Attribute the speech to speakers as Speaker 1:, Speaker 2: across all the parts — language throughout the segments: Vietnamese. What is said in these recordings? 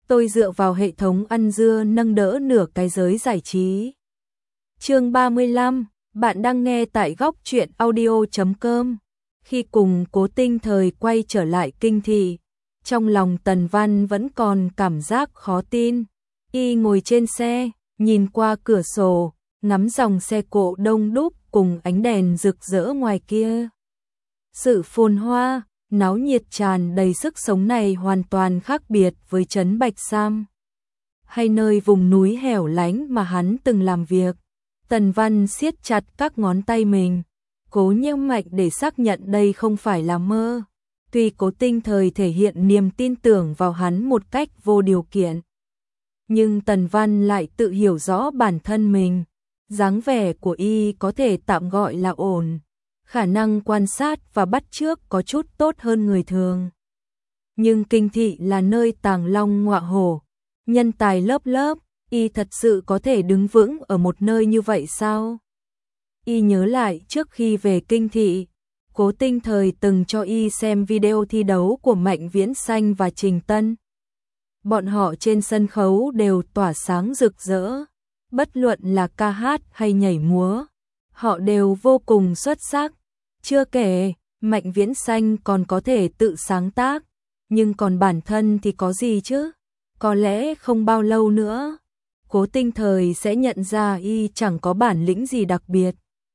Speaker 1: tôi dựa vào hệ thống ăn dưa nâng đỡ nửa cái giới giải trí. Chương 35, bạn đang nghe tại góc truyện audio.com. Khi cùng Cố Tinh Thời quay trở lại kinh thị, trong lòng Tần Văn vẫn còn cảm giác khó tin. Y ngồi trên xe, nhìn qua cửa sổ, ngắm dòng xe cộ đông đúc cùng ánh đèn rực rỡ ngoài kia. Sự phồn hoa, náo nhiệt tràn đầy sức sống này hoàn toàn khác biệt với trấn Bạch Sam, hay nơi vùng núi hẻo lánh mà hắn từng làm việc. Tần Văn siết chặt các ngón tay mình, cố nhâm mạnh để xác nhận đây không phải là mơ. Tuy Cố Tinh Thời thể hiện niềm tin tưởng vào hắn một cách vô điều kiện, nhưng Tần Văn lại tự hiểu rõ bản thân mình. Dáng vẻ của y có thể tạm gọi là ổn, khả năng quan sát và bắt chước có chút tốt hơn người thường. Nhưng kinh thị là nơi tàng long ngọa hổ, nhân tài lớp lớp, y thật sự có thể đứng vững ở một nơi như vậy sao? Y nhớ lại trước khi về kinh thị, Cố Tinh Thời từng cho y xem video thi đấu của Mạnh Viễn Xanh và Trình Tân. Bọn họ trên sân khấu đều tỏa sáng rực rỡ, bất luận là ca hát hay nhảy múa, họ đều vô cùng xuất sắc. Chưa kể, Mạnh Viễn Xanh còn có thể tự sáng tác, nhưng còn bản thân thì có gì chứ? Có lẽ không bao lâu nữa, Cố Tinh Thời sẽ nhận ra y chẳng có bản lĩnh gì đặc biệt,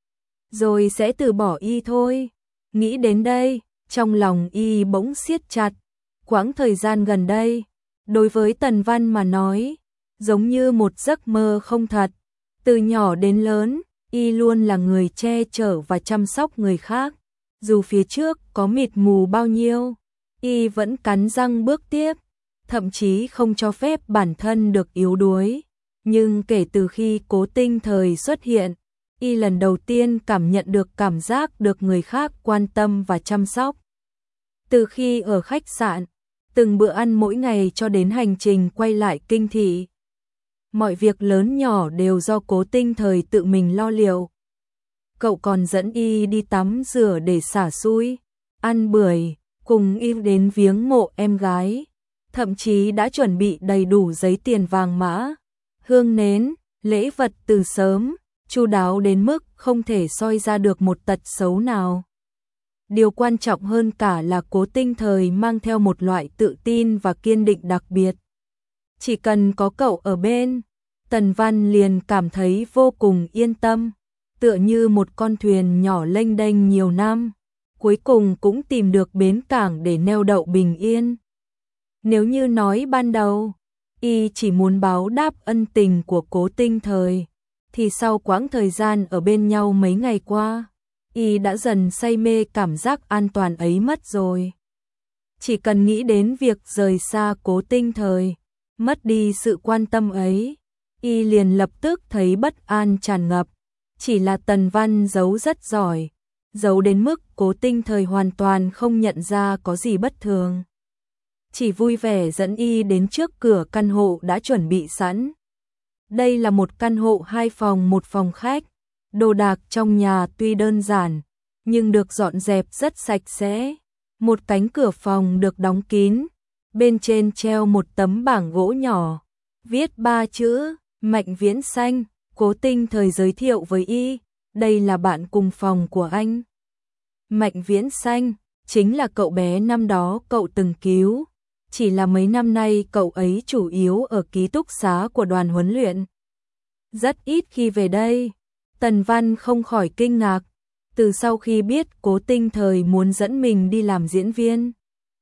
Speaker 1: rồi sẽ từ bỏ y thôi. Nghĩ đến đây, trong lòng y bỗng siết chặt. Quãng thời gian gần đây, đối với Tần Văn mà nói, giống như một giấc mơ không thật. Từ nhỏ đến lớn, y luôn là người che chở và chăm sóc người khác. Dù phía trước có mịt mù bao nhiêu, y vẫn cắn răng bước tiếp, thậm chí không cho phép bản thân được yếu đuối. Nhưng kể từ khi Cố Tinh Thời xuất hiện, y lần đầu tiên cảm nhận được cảm giác được người khác quan tâm và chăm sóc. Từ khi ở khách sạn, từng bữa ăn mỗi ngày cho đến hành trình quay lại kinh thị, mọi việc lớn nhỏ đều do Cố Tinh Thời tự mình lo liệu. Cậu còn dẫn y đi tắm rửa để xả xui, ăn bưởi, cùng y đến viếng mộ em gái, thậm chí đã chuẩn bị đầy đủ giấy tiền vàng mã, hương nến, lễ vật từ sớm, chu đáo đến mức không thể soi ra được một tật xấu nào. Điều quan trọng hơn cả là Cố Tinh Thời mang theo một loại tự tin và kiên định đặc biệt. Chỉ cần có cậu ở bên, Tần Văn liền cảm thấy vô cùng yên tâm, tựa như một con thuyền nhỏ lênh đênh nhiều năm, cuối cùng cũng tìm được bến cảng để neo đậu bình yên. Nếu như nói ban đầu, y chỉ muốn báo đáp ân tình của Cố Tinh Thời, thì sau quãng thời gian ở bên nhau mấy ngày qua, y đã dần say mê cảm giác an toàn ấy mất rồi. Chỉ cần nghĩ đến việc rời xa Cố Tinh Thời, mất đi sự quan tâm ấy, y liền lập tức thấy bất an tràn ngập. Chỉ là Tần Văn giấu rất giỏi, giấu đến mức Cố Tinh Thời hoàn toàn không nhận ra có gì bất thường. Chỉ vui vẻ dẫn y đến trước cửa căn hộ đã chuẩn bị sẵn. Đây là một căn hộ 2 phòng 1 phòng khách. Đồ đạc trong nhà tuy đơn giản, nhưng được dọn dẹp rất sạch sẽ. Một cánh cửa phòng được đóng kín, bên trên treo một tấm bảng gỗ nhỏ, viết 3 chữ, Mạnh Viễn Xanh. Cố Tinh Thời giới thiệu với y, đây là bạn cùng phòng của anh. Mạnh Viễn Xanh, chính là cậu bé năm đó cậu từng cứu. Chỉ là mấy năm nay cậu ấy chủ yếu ở ký túc xá của đoàn huấn luyện, rất ít khi về đây. Tần Văn không khỏi kinh ngạc, từ sau khi biết Cố Tinh Thời muốn dẫn mình đi làm diễn viên,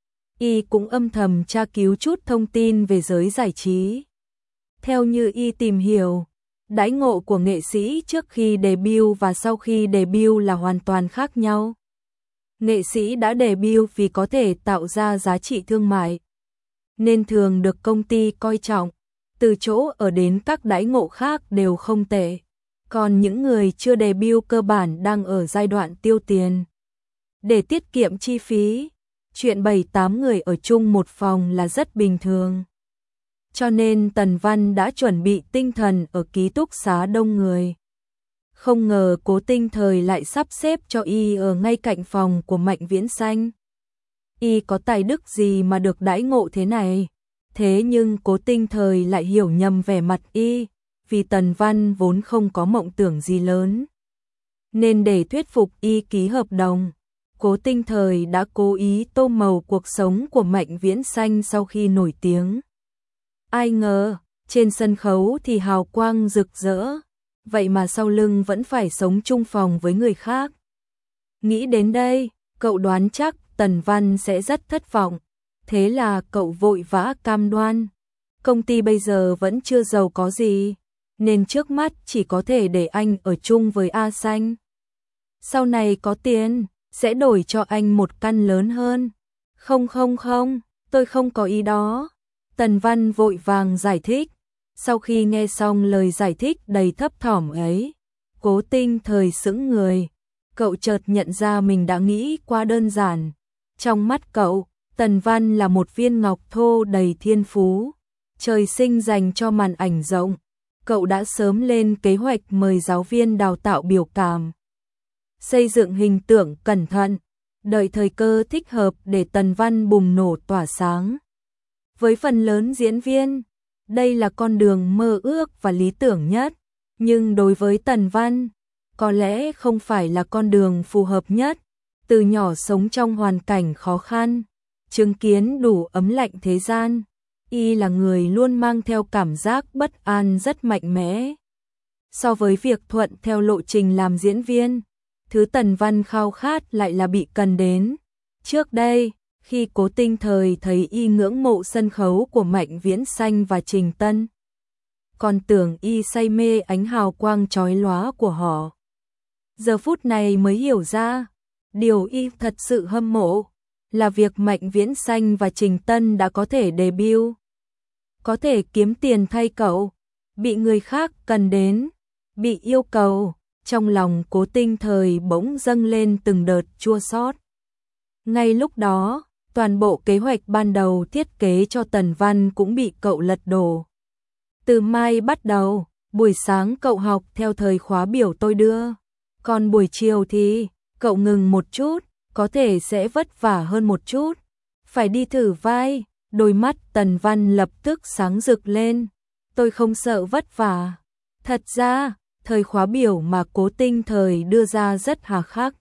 Speaker 1: y cũng âm thầm tra cứu chút thông tin về giới giải trí. Theo như y tìm hiểu, đãi ngộ của nghệ sĩ trước khi debut và sau khi debut là hoàn toàn khác nhau. Nghệ sĩ đã debut vì có thể tạo ra giá trị thương mại, nên thường được công ty coi trọng, từ chỗ ở đến các đãi ngộ khác đều không tệ. Còn những người chưa debut cơ bản đang ở giai đoạn tiêu tiền. Để tiết kiệm chi phí, chuyện 7-8 người ở chung một phòng là rất bình thường. Cho nên Tần Văn đã chuẩn bị tinh thần ở ký túc xá đông người. Không ngờ Cố Tinh Thời lại sắp xếp cho y ở ngay cạnh phòng của Mạnh Viễn Xanh. Y có tài đức gì mà được đãi ngộ thế này? Thế nhưng Cố Tinh Thời lại hiểu nhầm vẻ mặt y, vì Tần Văn vốn không có mộng tưởng gì lớn. Nên để thuyết phục y ký hợp đồng, Cố Tinh Thời đã cố ý tô màu cuộc sống của Mạnh Viễn Xanh sau khi nổi tiếng. Ai ngờ, trên sân khấu thì hào quang rực rỡ, vậy mà sau lưng vẫn phải sống chung phòng với người khác. Nghĩ đến đây, cậu đoán chắc Tần Văn sẽ rất thất vọng, thế là cậu vội vã cam đoan. Công ty bây giờ vẫn chưa giàu có gì, nên trước mắt chỉ có thể để anh ở chung với A Xanh. Sau này có tiền, sẽ đổi cho anh một căn lớn hơn. Không, tôi không có ý đó. Tần Văn vội vàng giải thích. Sau khi nghe xong lời giải thích đầy thấp thỏm ấy, Cố Tinh Thời sững người. Cậu chợt nhận ra mình đã nghĩ quá đơn giản. Trong mắt cậu, Tần Văn là một viên ngọc thô đầy thiên phú, trời sinh dành cho màn ảnh rộng. Cậu đã sớm lên kế hoạch mời giáo viên đào tạo biểu cảm, xây dựng hình tượng cẩn thận, đợi thời cơ thích hợp để Tần Văn bùng nổ tỏa sáng. Với phần lớn diễn viên, đây là con đường mơ ước và lý tưởng nhất, nhưng đối với Tần Văn, có lẽ không phải là con đường phù hợp nhất. Từ nhỏ sống trong hoàn cảnh khó khăn, chứng kiến đủ ấm lạnh thế gian, y là người luôn mang theo cảm giác bất an rất mạnh mẽ. So với việc thuận theo lộ trình làm diễn viên, thứ Tần Văn khao khát lại là bị cần đến. Trước đây, khi Cố Tinh Thời thấy y ngưỡng mộ sân khấu của Mạnh Viễn Xanh và Trình Tân, còn tưởng y say mê ánh hào quang chói lóa của họ. Giờ phút này mới hiểu ra, điều y thật sự hâm mộ là việc Mạnh Viễn Xanh và Trình Tân đã có thể debut, có thể kiếm tiền thay cậu, bị người khác cần đến, bị yêu cầu. Trong lòng Cố Tinh Thời bỗng dâng lên từng đợt chua xót. Ngay lúc đó, toàn bộ kế hoạch ban đầu thiết kế cho Tần Văn cũng bị cậu lật đổ. Từ mai bắt đầu, buổi sáng cậu học theo thời khóa biểu tôi đưa, còn buổi chiều thì cậu ngừng một chút, có thể sẽ vất vả hơn một chút. Phải đi thử vai. Đôi mắt Tần Văn lập tức sáng rực lên. Tôi không sợ vất vả. Thật ra, thời khóa biểu mà Cố Tinh Thời đưa ra rất hà khắc.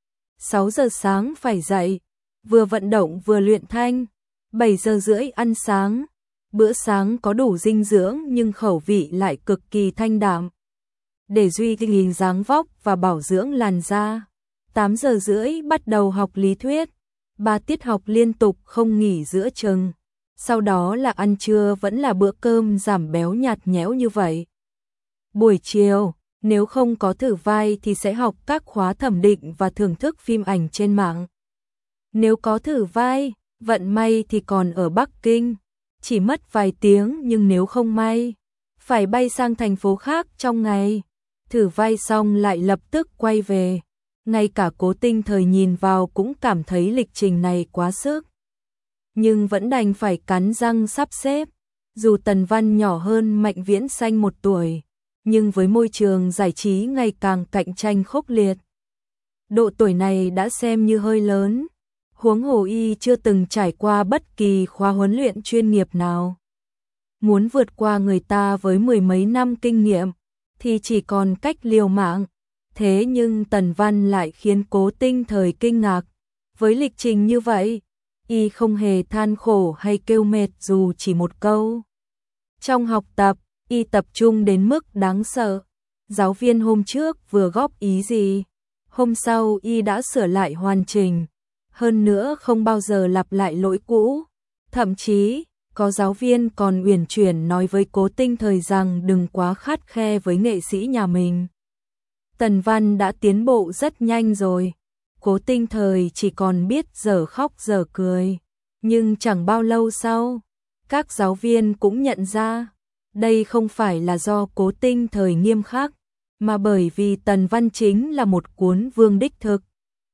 Speaker 1: 6 giờ sáng phải dậy, vừa vận động vừa luyện thanh. 7 giờ rưỡi ăn sáng. Bữa sáng có đủ dinh dưỡng nhưng khẩu vị lại cực kỳ thanh đạm, để duy trì hình dáng vóc và bảo dưỡng làn da. 8 giờ rưỡi bắt đầu học lý thuyết, 3 tiết học liên tục không nghỉ giữa chừng. Sau đó là ăn trưa vẫn là bữa cơm giảm béo nhạt nhẽo như vậy. Buổi chiều, nếu không có thử vai thì sẽ học các khóa thẩm định và thưởng thức phim ảnh trên mạng. Nếu có thử vai, vận may thì còn ở Bắc Kinh, chỉ mất vài tiếng, nhưng nếu không may, phải bay sang thành phố khác trong ngày. Thử vai xong lại lập tức quay về. Ngay cả Cố Tinh Thời nhìn vào cũng cảm thấy lịch trình này quá sức, nhưng vẫn đành phải cắn răng sắp xếp. Dù Tần Văn nhỏ hơn Mạnh Viễn Xanh 1 tuổi, nhưng với môi trường giải trí ngày càng cạnh tranh khốc liệt, độ tuổi này đã xem như hơi lớn. Huống hồ y chưa từng trải qua bất kỳ khóa huấn luyện chuyên nghiệp nào. Muốn vượt qua người ta với 10 mấy năm kinh nghiệm thì chỉ còn cách liều mạng. Thế nhưng Tần Văn lại khiến Cố Tinh Thời kinh ngạc. Với lịch trình như vậy, y không hề than khổ hay kêu mệt dù chỉ một câu. Trong học tập, y tập trung đến mức đáng sợ. Giáo viên hôm trước vừa góp ý gì, hôm sau y đã sửa lại hoàn chỉnh. Hơn nữa không bao giờ lặp lại lỗi cũ. Thậm chí, có giáo viên còn uyển chuyển nói với Cố Tinh Thời rằng đừng quá khắt khe với nghệ sĩ nhà mình. Tần Văn đã tiến bộ rất nhanh rồi. Cố Tinh Thời chỉ còn biết dở khóc dở cười. Nhưng chẳng bao lâu sau, các giáo viên cũng nhận ra, đây không phải là do Cố Tinh Thời nghiêm khắc, mà bởi vì Tần Văn chính là một cuốn vương đích thực.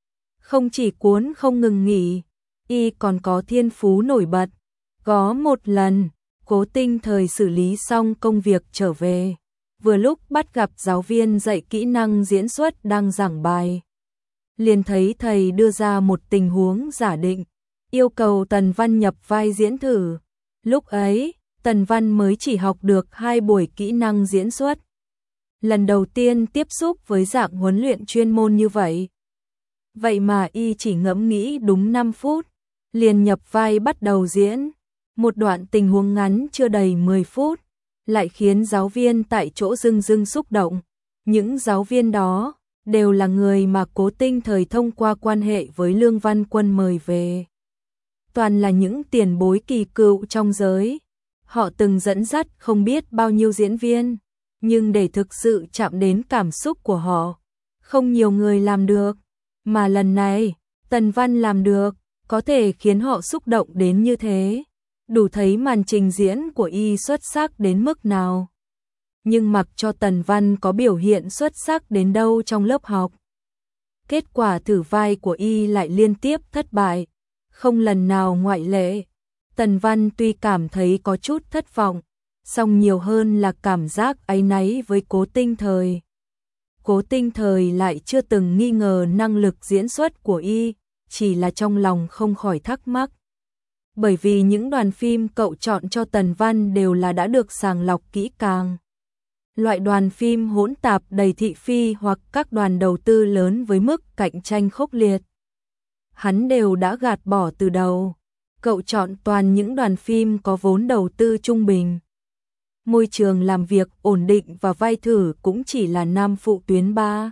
Speaker 1: Không chỉ cuốn không ngừng nghỉ, y còn có thiên phú nổi bật. Có một lần, Cố Tinh Thời xử lý xong công việc trở về, vừa lúc bắt gặp giáo viên dạy kỹ năng diễn xuất đang giảng bài. Liền thấy thầy đưa ra một tình huống giả định, yêu cầu Tần Văn nhập vai diễn thử. Lúc ấy, Tần Văn mới chỉ học được 2 buổi kỹ năng diễn xuất. Lần đầu tiên tiếp xúc với dạng huấn luyện chuyên môn như vậy. Vậy mà y chỉ ngẫm nghĩ đúng 5 phút, liền nhập vai bắt đầu diễn. Một đoạn tình huống ngắn chưa đầy 10 phút, lại khiến giáo viên tại chỗ rưng rưng xúc động. Những giáo viên đó đều là người mà Cố Tinh Thời thông qua quan hệ với Lương Văn Quân mời về. Toàn là những tiền bối kỳ cựu trong giới. Họ từng dẫn dắt không biết bao nhiêu diễn viên, nhưng để thực sự chạm đến cảm xúc của họ, không nhiều người làm được. Mà lần này, Tần Văn làm được, có thể khiến họ xúc động đến như thế. Đủ thấy màn trình diễn của y xuất sắc đến mức nào. Nhưng mặc cho Tần Văn có biểu hiện xuất sắc đến đâu trong lớp học, kết quả thử vai của y lại liên tiếp thất bại, không lần nào ngoại lệ. Tần Văn tuy cảm thấy có chút thất vọng, song nhiều hơn là cảm giác áy náy với Cố Tinh Thời. Cố Tinh Thời lại chưa từng nghi ngờ năng lực diễn xuất của y, chỉ là trong lòng không khỏi thắc mắc. Bởi vì những đoàn phim cậu chọn cho Tần Văn đều là đã được sàng lọc kỹ càng. Loại đoàn phim hỗn tạp đầy thị phi hoặc các đoàn đầu tư lớn với mức cạnh tranh khốc liệt, hắn đều đã gạt bỏ từ đầu. Cậu chọn toàn những đoàn phim có vốn đầu tư trung bình. Môi trường làm việc ổn định và vai thử cũng chỉ là nam phụ tuyến 3.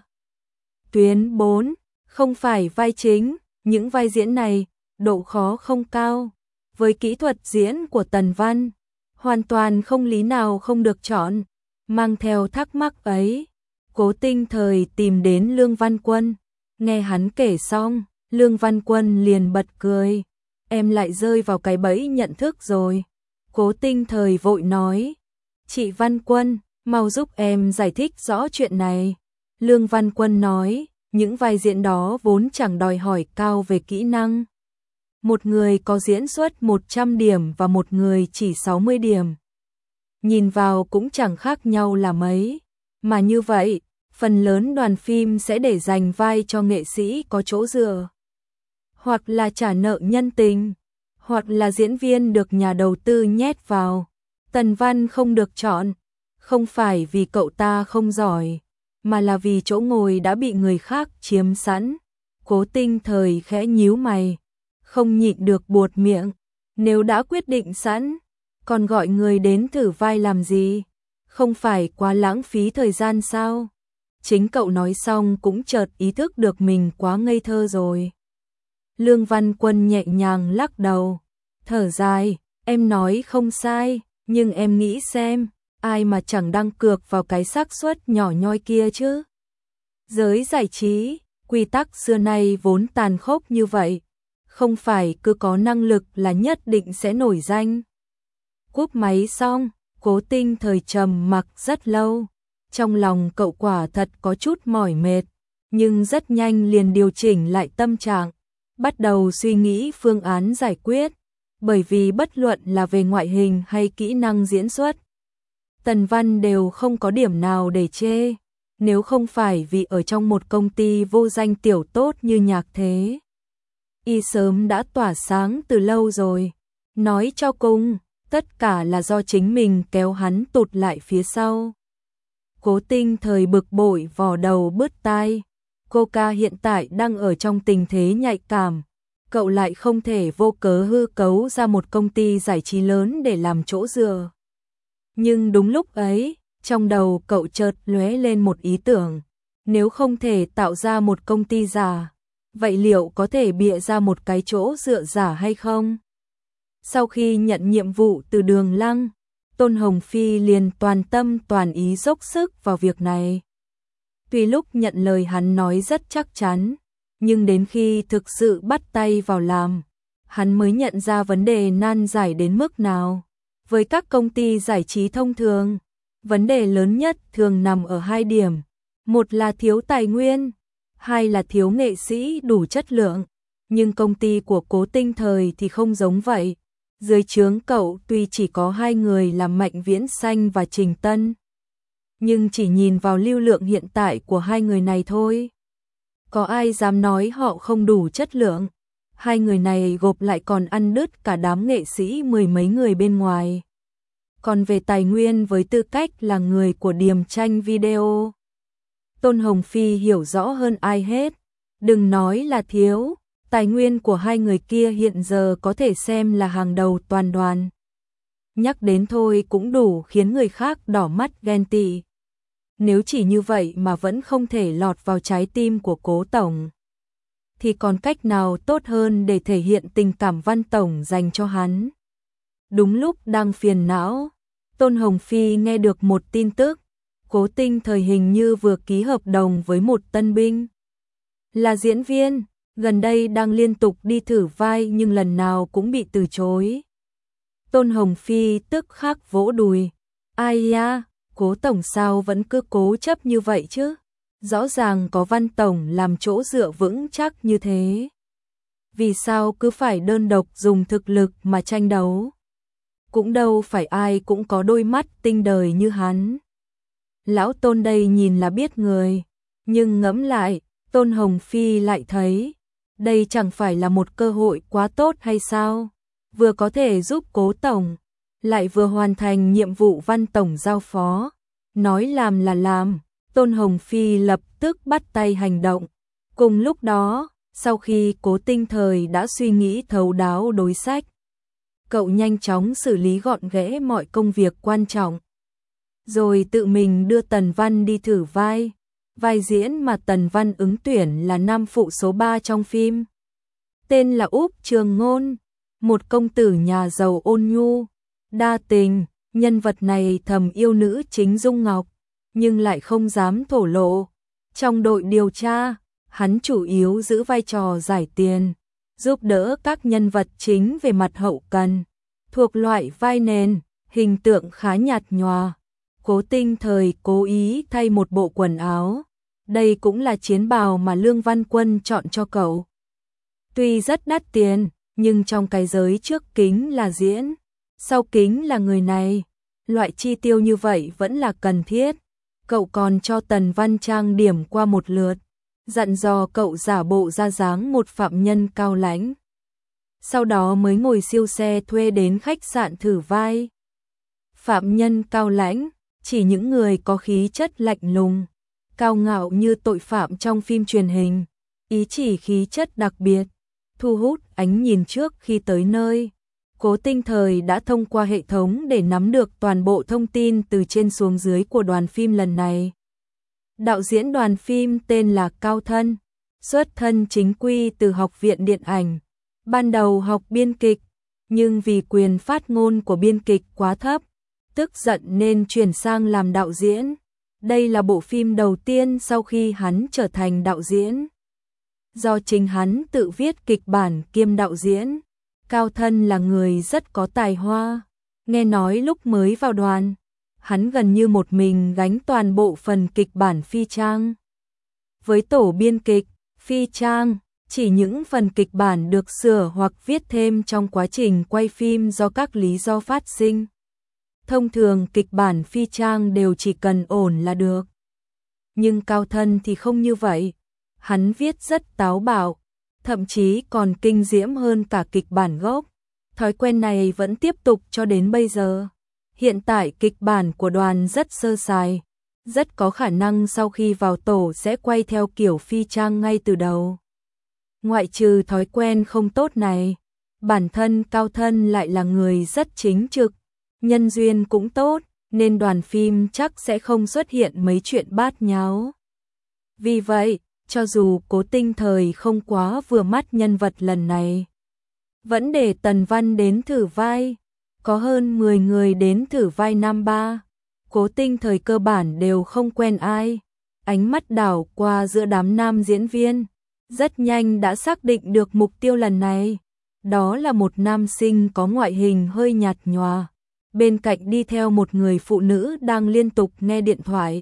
Speaker 1: Tuyến 4, không phải vai chính, những vai diễn này, độ khó không cao. Với kỹ thuật diễn của Tần Văn, hoàn toàn không lý nào không được chọn. Mang theo thắc mắc ấy, Cố Tinh Thời tìm đến Lương Văn Quân. Nghe hắn kể xong, Lương Văn Quân liền bật cười. Em lại rơi vào cái bẫy nhận thức rồi. Cố Tinh Thời vội nói. Chị Văn Quân, mau giúp em giải thích rõ chuyện này. Lương Văn Quân nói, những vai diễn đó vốn chẳng đòi hỏi cao về kỹ năng. Một người có diễn xuất 100 điểm và một người chỉ 60 điểm. Nhìn vào cũng chẳng khác nhau là mấy. Mà như vậy, phần lớn đoàn phim sẽ để dành vai cho nghệ sĩ có chỗ dựa. Hoặc là trả nợ nhân tình, hoặc là diễn viên được nhà đầu tư nhét vào. Tần Văn không được chọn, không phải vì cậu ta không giỏi, mà là vì chỗ ngồi đã bị người khác chiếm sẵn. Cố Tinh Thời khẽ nhíu mày, không nhịn được buột miệng. Nếu đã quyết định sẵn, còn gọi người đến thử vai làm gì? Không phải quá lãng phí thời gian sao? Chính cậu nói xong cũng chợt ý thức được mình quá ngây thơ rồi. Lương Văn Quân nhẹ nhàng lắc đầu, thở dài, em nói không sai, nhưng em nghĩ xem, ai mà chẳng đăng cược vào cái xác suất nhỏ nhoi kia chứ. Giới giải trí, quy tắc xưa nay vốn tàn khốc như vậy, không phải cứ có năng lực là nhất định sẽ nổi danh. Cúp máy xong, Cố Tinh Thời trầm mặc rất lâu, trong lòng cậu quả thật có chút mỏi mệt, nhưng rất nhanh liền điều chỉnh lại tâm trạng, bắt đầu suy nghĩ phương án giải quyết, bởi vì bất luận là về ngoại hình hay kỹ năng diễn xuất, Tần Văn đều không có điểm nào để chê, nếu không phải vì ở trong một công ty vô danh tiểu tốt như Nhạc Thế. Y sớm đã tỏa sáng từ lâu rồi, nói cho cùng, tất cả là do chính mình kéo hắn tụt lại phía sau. Cố Tinh Thời bực bội vò đầu bứt tai, cô ca hiện tại đang ở trong tình thế nhạy cảm, cậu lại không thể vô cớ hư cấu ra một công ty giải trí lớn để làm chỗ dựa. Nhưng đúng lúc ấy, trong đầu cậu chợt lóe lên một ý tưởng, nếu không thể tạo ra một công ty giả, vậy liệu có thể bịa ra một cái chỗ dựa giả hay không? Sau khi nhận nhiệm vụ từ Đường Lăng, Tôn Hồng Phi liền toàn tâm toàn ý dốc sức vào việc này. Tuy lúc nhận lời hắn nói rất chắc chắn, nhưng đến khi thực sự bắt tay vào làm, hắn mới nhận ra vấn đề nan giải đến mức nào. Với các công ty giải trí thông thường, vấn đề lớn nhất thường nằm ở 2 điểm. Một là thiếu tài nguyên, hai là thiếu nghệ sĩ đủ chất lượng. Nhưng công ty của Cố Tinh Thời thì không giống vậy. Dưới trướng cậu tuy chỉ có 2 người là Mạnh Viễn Xanh và Trình Tân, nhưng chỉ nhìn vào lưu lượng hiện tại của 2 người này thôi, có ai dám nói họ không đủ chất lượng. hai người này gộp lại còn ăn đứt cả đám nghệ sĩ mười mấy người bên ngoài. Còn về tài nguyên với tư cách là người của Điềm Tranh Video, Tôn Hồng Phi hiểu rõ hơn ai hết, đừng nói là thiếu, tài nguyên của hai người kia hiện giờ có thể xem là hàng đầu toàn đoàn. Nhắc đến thôi cũng đủ khiến người khác đỏ mắt ghen tị. Nếu chỉ như vậy mà vẫn không thể lọt vào trái tim của Cố tổng, thì còn cách nào tốt hơn để thể hiện tình cảm Văn tổng dành cho hắn. Đúng lúc đang phiền não, Tôn Hồng Phi nghe được một tin tức, Cố Tinh Thời hình như vừa ký hợp đồng với một tân binh. Là diễn viên, gần đây đang liên tục đi thử vai nhưng lần nào cũng bị từ chối. Tôn Hồng Phi tức khắc vỗ đùi. Ai da, Cố tổng sao vẫn cứ cố chấp như vậy chứ? Rõ ràng có Văn tổng làm chỗ dựa vững chắc như thế. Vì sao cứ phải đơn độc dùng thực lực mà tranh đấu? Cũng đâu phải ai cũng có đôi mắt tinh đời như hắn. Lão Tôn đây nhìn là biết người, nhưng ngẫm lại, Tôn Hồng Phi lại thấy, đây chẳng phải là một cơ hội quá tốt hay sao? Vừa có thể giúp Cố tổng, lại vừa hoàn thành nhiệm vụ Văn tổng giao phó. Nói làm là làm, Tôn Hồng Phi lập tức bắt tay hành động. Cùng lúc đó, sau khi Cố Tinh Thời đã suy nghĩ thấu đáo đối sách, cậu nhanh chóng xử lý gọn ghẽ mọi công việc quan trọng. Rồi tự mình đưa Tần Văn đi thử vai. Vai diễn mà Tần Văn ứng tuyển là nam phụ số 3 trong phim. Tên là Úc Trường Ngôn, một công tử nhà giàu ôn nhu, đa tình. Nhân vật này thầm yêu nữ chính Dung Ngọc, nhưng lại không dám thổ lộ. Trong đội điều tra, hắn chủ yếu giữ vai trò giải tiền, giúp đỡ các nhân vật chính về mặt hậu cần, thuộc loại vai nền, hình tượng khá nhạt nhòa. Cố Tinh Thời cố ý thay một bộ quần áo, đây cũng là chiến bào mà Lương Văn Quân chọn cho cậu. Tuy rất đắt tiền, nhưng trong cái giới trước kính là diễn, sau kính là người này, loại chi tiêu như vậy vẫn là cần thiết. Cậu còn cho Tần Văn trang điểm qua một lượt, dặn dò cậu giả bộ ra dáng một phạm nhân cao lãnh. Sau đó mới ngồi siêu xe thuê đến khách sạn thử vai. Phạm nhân cao lãnh, chỉ những người có khí chất lạnh lùng, cao ngạo như tội phạm trong phim truyền hình, ý chỉ khí chất đặc biệt, thu hút ánh nhìn trước khi tới nơi. Cố Tinh Thời đã thông qua hệ thống để nắm được toàn bộ thông tin từ trên xuống dưới của đoàn phim lần này. Đạo diễn đoàn phim tên là Cao Thân, xuất thân chính quy từ Học viện Điện ảnh, ban đầu học biên kịch, nhưng vì quyền phát ngôn của biên kịch quá thấp, tức giận nên chuyển sang làm đạo diễn. Đây là bộ phim đầu tiên sau khi hắn trở thành đạo diễn. Do chính hắn tự viết kịch bản kiêm đạo diễn, Cao Thân là người rất có tài hoa. Nghe nói lúc mới vào đoàn, hắn gần như một mình gánh toàn bộ phần kịch bản phi trang. Với tổ biên kịch, phi trang, chỉ những phần kịch bản được sửa hoặc viết thêm trong quá trình quay phim do các lý do phát sinh. Thông thường kịch bản phi trang đều chỉ cần ổn là được. Nhưng Cao Thân thì không như vậy. Hắn viết rất táo bạo, thậm chí còn kinh diễm hơn cả kịch bản gốc. Thói quen này vẫn tiếp tục cho đến bây giờ. Hiện tại kịch bản của đoàn rất sơ sài, rất có khả năng sau khi vào tổ sẽ quay theo kiểu phi trang ngay từ đầu. Ngoại trừ thói quen không tốt này, bản thân Cao Thân lại là người rất chính trực, nhân duyên cũng tốt, nên đoàn phim chắc sẽ không xuất hiện mấy chuyện bát nháo. Vì vậy, cho dù Cố Tinh Thời không quá vừa mắt nhân vật lần này, vẫn để Tần Văn đến thử vai. Có hơn 10 người đến thử vai nam ba. Cố Tinh Thời cơ bản đều không quen ai. Ánh mắt đảo qua giữa đám nam diễn viên, rất nhanh đã xác định được mục tiêu lần này. Đó là một nam sinh có ngoại hình hơi nhạt nhòa, bên cạnh đi theo một người phụ nữ đang liên tục nghe điện thoại.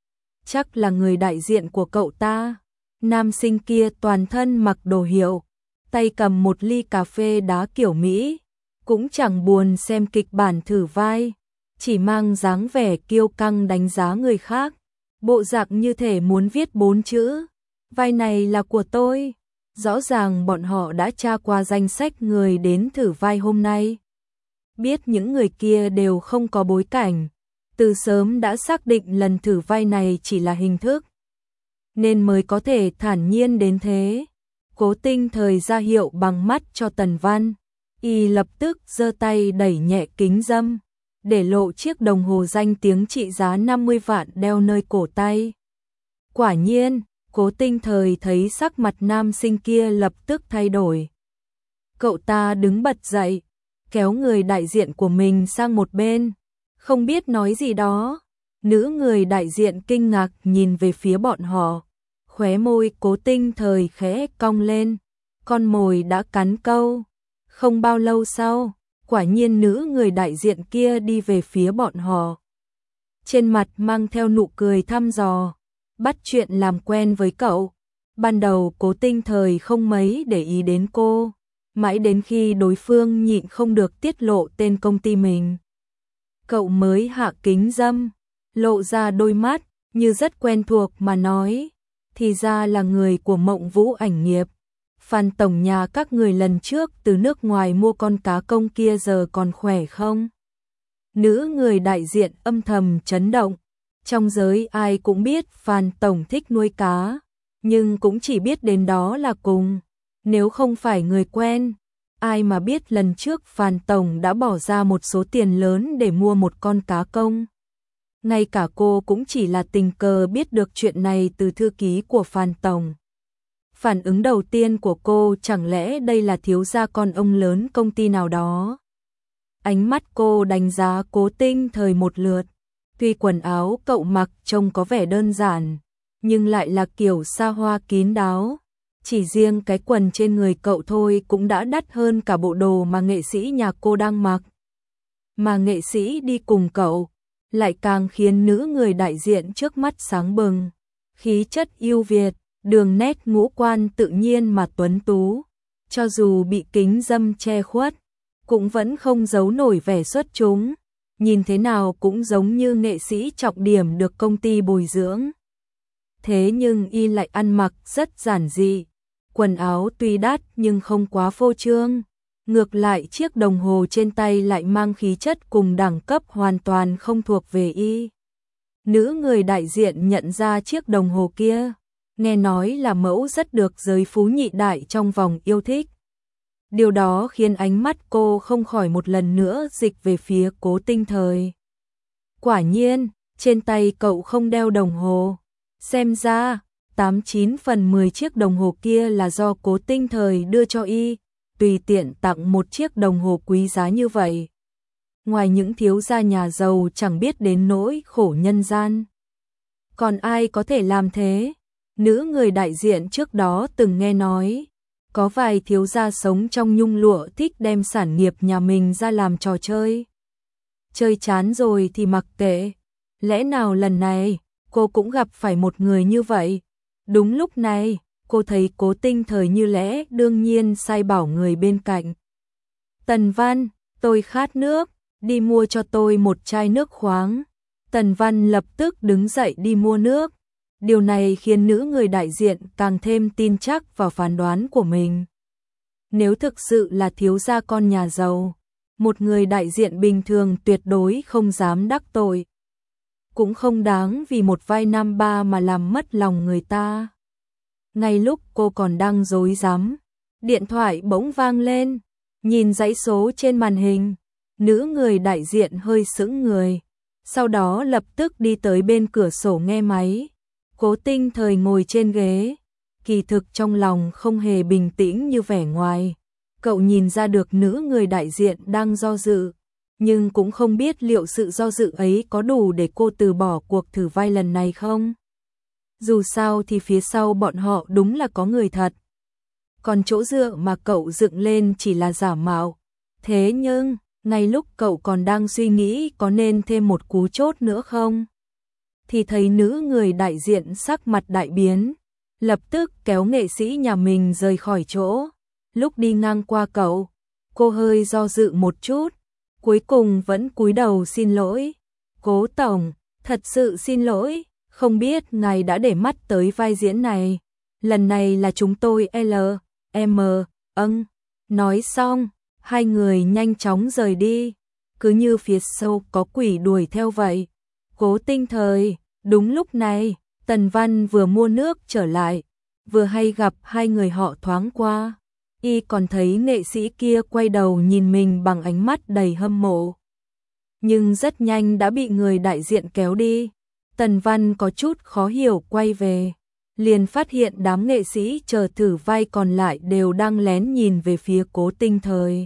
Speaker 1: Chắc là người đại diện của cậu ta. Nam sinh kia toàn thân mặc đồ hiệu, tay cầm một ly cà phê đá kiểu Mỹ, cũng chẳng buồn xem kịch bản thử vai, chỉ mang dáng vẻ kiêu căng đánh giá người khác, bộ dạng như thể muốn viết 4 chữ, vai này là của tôi. Rõ ràng bọn họ đã tra qua danh sách người đến thử vai hôm nay. Biết những người kia đều không có bối cảnh, từ sớm đã xác định lần thử vai này chỉ là hình thức, nên mới có thể thản nhiên đến thế. Cố Tinh Thời ra hiệu bằng mắt cho Tần Văn, y lập tức giơ tay đẩy nhẹ kính dâm, để lộ chiếc đồng hồ danh tiếng trị giá 50 vạn đeo nơi cổ tay. Quả nhiên, Cố Tinh Thời thấy sắc mặt nam sinh kia lập tức thay đổi. Cậu ta đứng bật dậy, kéo người đại diện của mình sang một bên, không biết nói gì đó. Nữ người đại diện kinh ngạc nhìn về phía bọn họ, khóe môi Cố Tinh Thời khẽ cong lên, con mồi đã cắn câu. Không bao lâu sau, quả nhiên nữ người đại diện kia đi về phía bọn họ. Trên mặt mang theo nụ cười thăm dò, bắt chuyện làm quen với cậu. Ban đầu Cố Tinh Thời không mấy để ý đến cô, mãi đến khi đối phương nhịn không được tiết lộ tên công ty mình, cậu mới hạ kính dâm, lộ ra đôi mắt, như rất quen thuộc mà nói, thì ra là người của Mộng Vũ ảnh nghiệp. Phan tổng nhà các người lần trước từ nước ngoài mua con cá công kia giờ còn khỏe không? Nữ người đại diện âm thầm chấn động. Trong giới ai cũng biết Phan tổng thích nuôi cá, nhưng cũng chỉ biết đến đó là cùng. Nếu không phải người quen, ai mà biết lần trước Phan tổng đã bỏ ra một số tiền lớn để mua một con cá công. Ngay cả cô cũng chỉ là tình cờ biết được chuyện này từ thư ký của Phan tổng. Phản ứng đầu tiên của cô chẳng lẽ đây là thiếu gia con ông lớn công ty nào đó. Ánh mắt cô đánh giá Cố Tinh Thời một lượt. Tuy quần áo cậu mặc trông có vẻ đơn giản, nhưng lại là kiểu xa hoa kín đáo. Chỉ riêng cái quần trên người cậu thôi cũng đã đắt hơn cả bộ đồ mà nghệ sĩ nhà cô đang mặc. Mà nghệ sĩ đi cùng cậu lại càng khiến nữ người đại diện trước mắt sáng bừng. Khí chất yêu Việt, đường nét ngũ quan tự nhiên mà tuấn tú, cho dù bị kính dâm che khuất, cũng vẫn không giấu nổi vẻ xuất chúng, nhìn thế nào cũng giống như nghệ sĩ trọng điểm được công ty bồi dưỡng. Thế nhưng y lại ăn mặc rất giản dị, quần áo tuy đắt nhưng không quá phô trương, ngược lại chiếc đồng hồ trên tay lại mang khí chất cùng đẳng cấp hoàn toàn không thuộc về y. Nữ người đại diện nhận ra chiếc đồng hồ kia, nghe nói là mẫu rất được giới phú nhị đại trong vòng yêu thích. Điều đó khiến ánh mắt cô không khỏi một lần nữa dịch về phía Cố Tinh Thời. Quả nhiên, trên tay cậu không đeo đồng hồ. Xem ra, 89 phần 10 chiếc đồng hồ kia là do Cố Tinh Thời đưa cho y, tùy tiện tặng một chiếc đồng hồ quý giá như vậy. Ngoài những thiếu gia nhà giàu chẳng biết đến nỗi khổ nhân gian, còn ai có thể làm thế? Nữ người đại diện trước đó từng nghe nói, có vài thiếu gia sống trong nhung lụa thích đem sản nghiệp nhà mình ra làm trò chơi. Chơi chán rồi thì mặc kệ. Lẽ nào lần này, cô cũng gặp phải một người như vậy? Đúng lúc này, cô thấy Cố Tinh Thời như lẽ đương nhiên sai bảo người bên cạnh. Tần Văn, tôi khát nước, đi mua cho tôi một chai nước khoáng. Tần Văn lập tức đứng dậy đi mua nước. Điều này khiến nữ người đại diện càng thêm tin chắc vào phán đoán của mình. Nếu thực sự là thiếu gia con nhà giàu, một người đại diện bình thường tuyệt đối không dám đắc tội. Cũng không đáng vì một vai nam ba mà làm mất lòng người ta. Ngay lúc cô còn đang rối rắm, điện thoại bỗng vang lên, nhìn dãy số trên màn hình, nữ người đại diện hơi sững người, sau đó lập tức đi tới bên cửa sổ nghe máy. Cố Tinh Thời ngồi trên ghế, kỳ thực trong lòng không hề bình tĩnh như vẻ ngoài. Cậu nhìn ra được nữ người đại diện đang do dự, nhưng cũng không biết liệu sự do dự ấy có đủ để cô từ bỏ cuộc thử vai lần này không. Dù sao thì phía sau bọn họ đúng là có người thật. Còn chỗ dựa mà cậu dựng lên chỉ là giả mạo. Thế nhưng, ngay lúc cậu còn đang suy nghĩ có nên thêm một cú chốt nữa không, thì thấy nữ người đại diện sắc mặt đại biến, lập tức kéo nghệ sĩ nhà mình rời khỏi chỗ. Lúc đi ngang qua cậu, cô hơi do dự một chút, cuối cùng vẫn cúi đầu xin lỗi. Cố tổng, thật sự xin lỗi, không biết ngài đã để mắt tới vai diễn này. lần này là chúng tôi M, nói xong, hai người nhanh chóng rời đi, cứ như phía sau có quỷ đuổi theo vậy. Cố Tinh Thời, đúng lúc này, Tần Văn vừa mua nước trở lại, vừa hay gặp hai người họ thoáng qua. Y còn thấy nghệ sĩ kia quay đầu nhìn mình bằng ánh mắt đầy hâm mộ. Nhưng rất nhanh đã bị người đại diện kéo đi. Tần Văn có chút khó hiểu quay về, liền phát hiện đám nghệ sĩ chờ thử vai còn lại đều đang lén nhìn về phía Cố Tinh Thời.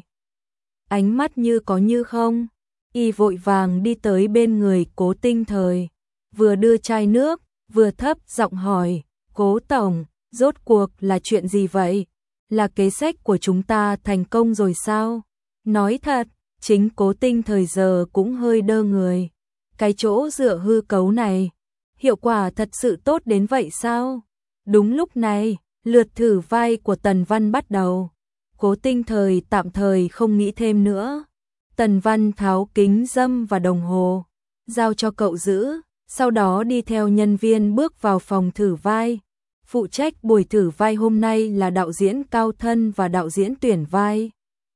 Speaker 1: Ánh mắt như có như không, y vội vàng đi tới bên người Cố Tinh Thời, vừa đưa chai nước, vừa thấp giọng hỏi, Cố Tổng, rốt cuộc là chuyện gì vậy? Là kế sách của chúng ta thành công rồi sao? Nói thật, chính Cố Tinh Thời giờ cũng hơi đơ người. Cái chỗ dựa hư cấu này, hiệu quả thật sự tốt đến vậy sao? Đúng lúc này, lượt thử vai của Tần Văn bắt đầu. Cố Tinh Thời tạm thời không nghĩ thêm nữa. Tần Văn tháo kính râm và đồng hồ, giao cho cậu giữ, sau đó đi theo nhân viên bước vào phòng thử vai. Phụ trách buổi thử vai hôm nay là đạo diễn Cao Thân và đạo diễn tuyển vai.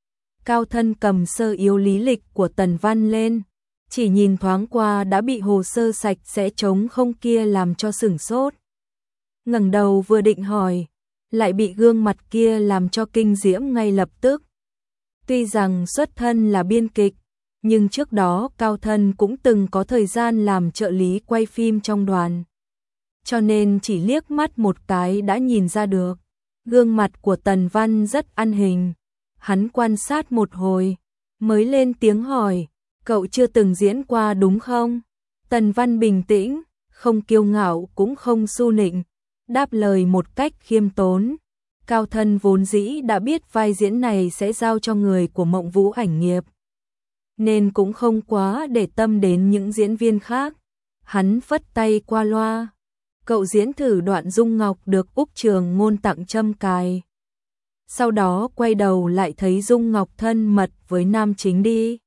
Speaker 1: Cao Thân cầm sơ yếu lý lịch của Tần Văn lên, chỉ nhìn thoáng qua đã bị hồ sơ sạch sẽ trống không kia làm cho sửng sốt. Ngẩng đầu vừa định hỏi, lại bị gương mặt kia làm cho kinh diễm ngay lập tức. Tuy rằng xuất thân là biên kịch, nhưng trước đó Cao Thân cũng từng có thời gian làm trợ lý quay phim trong đoàn. Cho nên chỉ liếc mắt một cái đã nhìn ra được, gương mặt của Tần Văn rất ăn hình. Hắn quan sát một hồi, mới lên tiếng hỏi, cậu chưa từng diễn qua đúng không? Tần Văn bình tĩnh, không kiêu ngạo cũng không su nịnh, đáp lời một cách khiêm tốn. Cao Thân vốn dĩ đã biết vai diễn này sẽ giao cho người của Mộng Vũ ảnh nghiệp, nên cũng không quá để tâm đến những diễn viên khác. Hắn phất tay qua loa, cậu diễn thử đoạn Dung Ngọc được Úc Trường Ngôn tặng châm cài. Sau đó quay đầu lại thấy Dung Ngọc thân mật với nam chính đi.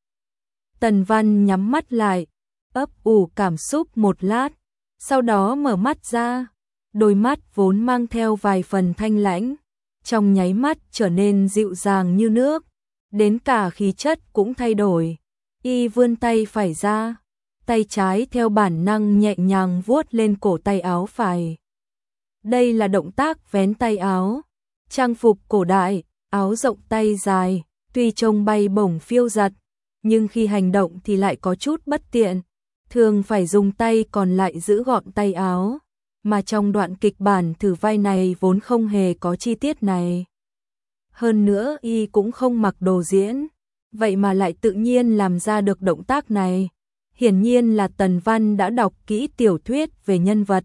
Speaker 1: Tần Văn nhắm mắt lại, ấp ủ cảm xúc một lát, sau đó mở mắt ra, đôi mắt vốn mang theo vài phần thanh lãnh, trong nháy mắt trở nên dịu dàng như nước, đến cả khí chất cũng thay đổi. Y vươn tay phải ra, tay trái theo bản năng nhẹ nhàng vuốt lên cổ tay áo phải. Đây là động tác vén tay áo, trang phục cổ đại, áo rộng tay dài, tuy trông bay bổng phiêu dật, nhưng khi hành động thì lại có chút bất tiện, thường phải dùng tay còn lại giữ gọn tay áo, mà trong đoạn kịch bản thử vai này vốn không hề có chi tiết này. Hơn nữa y cũng không mặc đồ diễn, vậy mà lại tự nhiên làm ra được động tác này. Hiển nhiên là Tần Văn đã đọc kỹ tiểu thuyết về nhân vật,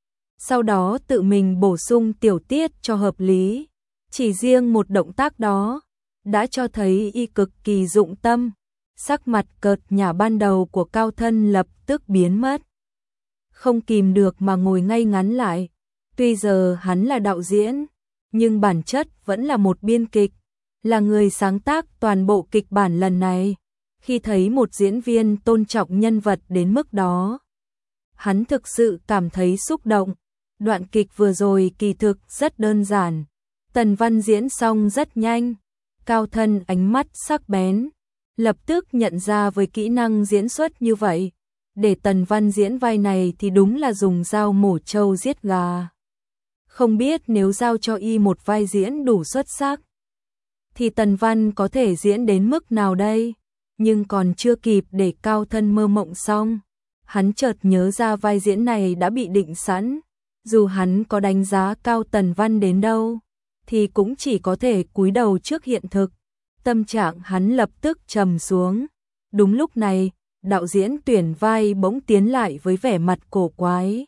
Speaker 1: sau đó tự mình bổ sung tiểu tiết cho hợp lý. Chỉ riêng một động tác đó đã cho thấy y cực kỳ dụng tâm. Sắc mặt cợt nhả ban đầu của Cao Thân lập tức biến mất, không kìm được mà ngồi ngay ngắn lại. Tuy giờ hắn là đạo diễn, nhưng bản chất vẫn là một biên kịch, là người sáng tác toàn bộ kịch bản lần này. Khi thấy một diễn viên tôn trọng nhân vật đến mức đó, hắn thực sự cảm thấy xúc động. Đoạn kịch vừa rồi kỳ thực rất đơn giản, Tần Văn diễn xong rất nhanh. Cao Thân ánh mắt sắc bén, lập tức nhận ra với kỹ năng diễn xuất như vậy, để Tần Văn diễn vai này thì đúng là dùng dao mổ trâu giết gà. Không biết nếu giao cho y một vai diễn đủ xuất sắc, thì Tần Văn có thể diễn đến mức nào đây? Nhưng còn chưa kịp để Cao Thân mơ mộng xong, hắn chợt nhớ ra vai diễn này đã bị định sẵn. Dù hắn có đánh giá cao Tần Văn đến đâu, thì cũng chỉ có thể cúi đầu trước hiện thực. Tâm trạng hắn lập tức trầm xuống. Đúng lúc này, đạo diễn tuyển vai bỗng tiến lại với vẻ mặt cổ quái.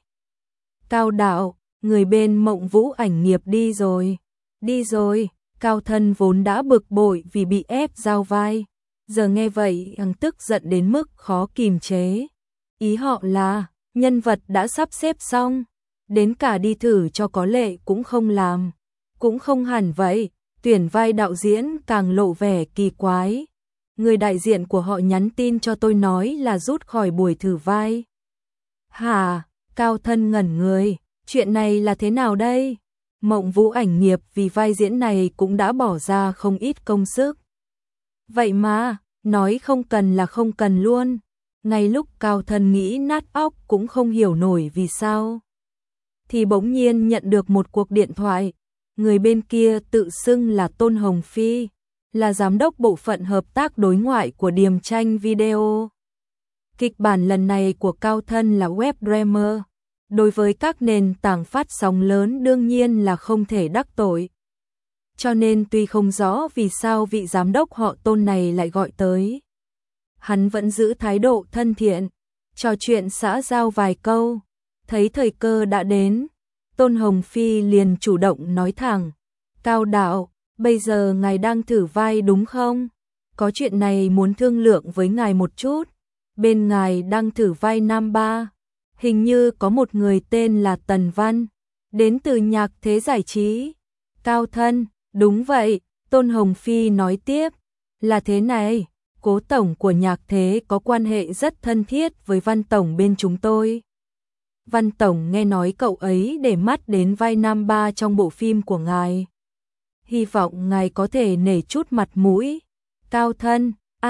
Speaker 1: Cao đạo, người bên Mộng Vũ ảnh nghiệp đi rồi. Đi rồi. Cao Thân vốn đã bực bội vì bị ép giao vai, giờ nghe vậy hắn tức giận đến mức khó kìm chế. Ý họ là nhân vật đã sắp xếp xong, đến cả đi thử cho có lệ cũng không làm. Cũng không hẳn vậy, tuyển vai đạo diễn càng lộ vẻ kỳ quái. Người đại diện của họ nhắn tin cho tôi nói là rút khỏi buổi thử vai. Hả? Cao Thân ngẩn người, chuyện này là thế nào đây? Mộng Vũ ảnh nghiệp vì vai diễn này cũng đã bỏ ra không ít công sức. Vậy mà, nói không cần là không cần luôn. Ngay lúc Cao Thân nghĩ nát óc cũng không hiểu nổi vì sao, thì bỗng nhiên nhận được một cuộc điện thoại. Người bên kia tự xưng là Tôn Hồng Phi, là giám đốc bộ phận hợp tác đối ngoại của Điềm Tranh Video. Kịch bản lần này của Cao Thân là web drama, đối với các nền tảng phát sóng lớn đương nhiên là không thể đắc tội. Cho nên tuy không rõ vì sao vị giám đốc họ Tôn này lại gọi tới, hắn vẫn giữ thái độ thân thiện, trò chuyện xã giao vài câu. Thấy thời cơ đã đến, Tôn Hồng Phi liền chủ động nói thẳng: Cao đạo, bây giờ ngài đang thử vai đúng không? Có chuyện này muốn thương lượng với ngài một chút. Bên ngài đang thử vai nam ba, hình như có một người tên là Tần Văn, đến từ Nhạc Thế Giải Trí. Cao Thân: Đúng vậy. Tôn Hồng Phi nói tiếp: Là thế này, Cố tổng của Nhạc Thế có quan hệ rất thân thiết với Văn tổng bên chúng tôi. Văn tổng nghe nói cậu ấy để mắt đến vai nam ba trong bộ phim của ngài. Hy vọng ngài có thể nể chút mặt mũi. Cao Thân: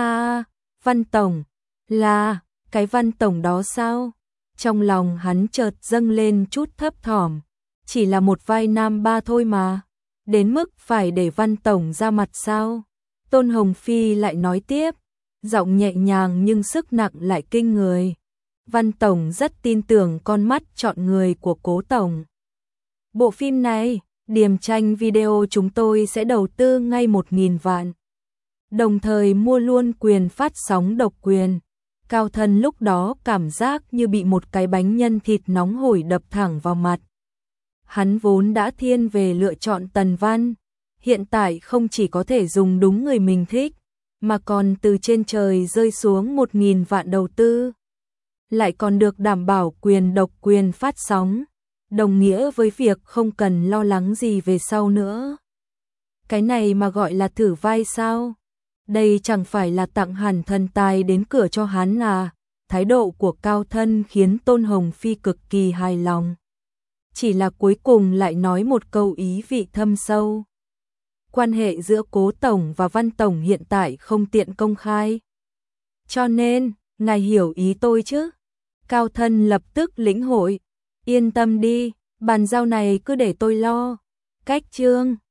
Speaker 1: Văn tổng, là cái Văn tổng đó sao? Trong lòng hắn chợt dâng lên chút thấp thỏm, chỉ là một vai nam ba thôi mà, đến mức phải để Văn tổng ra mặt sao? Tôn Hồng Phi lại nói tiếp, giọng nhẹ nhàng nhưng sức nặng lại kinh người. Văn tổng rất tin tưởng con mắt chọn người của Cố tổng. Bộ phim này, Điềm Tranh Video chúng tôi sẽ đầu tư ngay 1.000 vạn. Đồng thời mua luôn quyền phát sóng độc quyền. Cao Thân lúc đó cảm giác như bị một cái bánh nhân thịt nóng hổi đập thẳng vào mặt. Hắn vốn đã thiên về lựa chọn Tần Văn, hiện tại không chỉ có thể dùng đúng người mình thích, mà còn từ trên trời rơi xuống 1.000 vạn đầu tư. Lại còn được đảm bảo quyền độc quyền phát sóng, đồng nghĩa với việc không cần lo lắng gì về sau nữa. Cái này mà gọi là thử vai sao? Đây chẳng phải là tặng hẳn thần tài đến cửa cho hắn à? Thái độ của Cao Thân khiến Tôn Hồng Phi cực kỳ hài lòng. Chỉ là cuối cùng lại nói một câu ý vị thâm sâu. Quan hệ giữa Cố tổng và Văn tổng hiện tại không tiện công khai. Cho nên, ngài hiểu ý tôi chứ? Cao Thân lập tức lĩnh hội. Yên tâm đi, bàn giao này cứ để tôi lo. Cách chương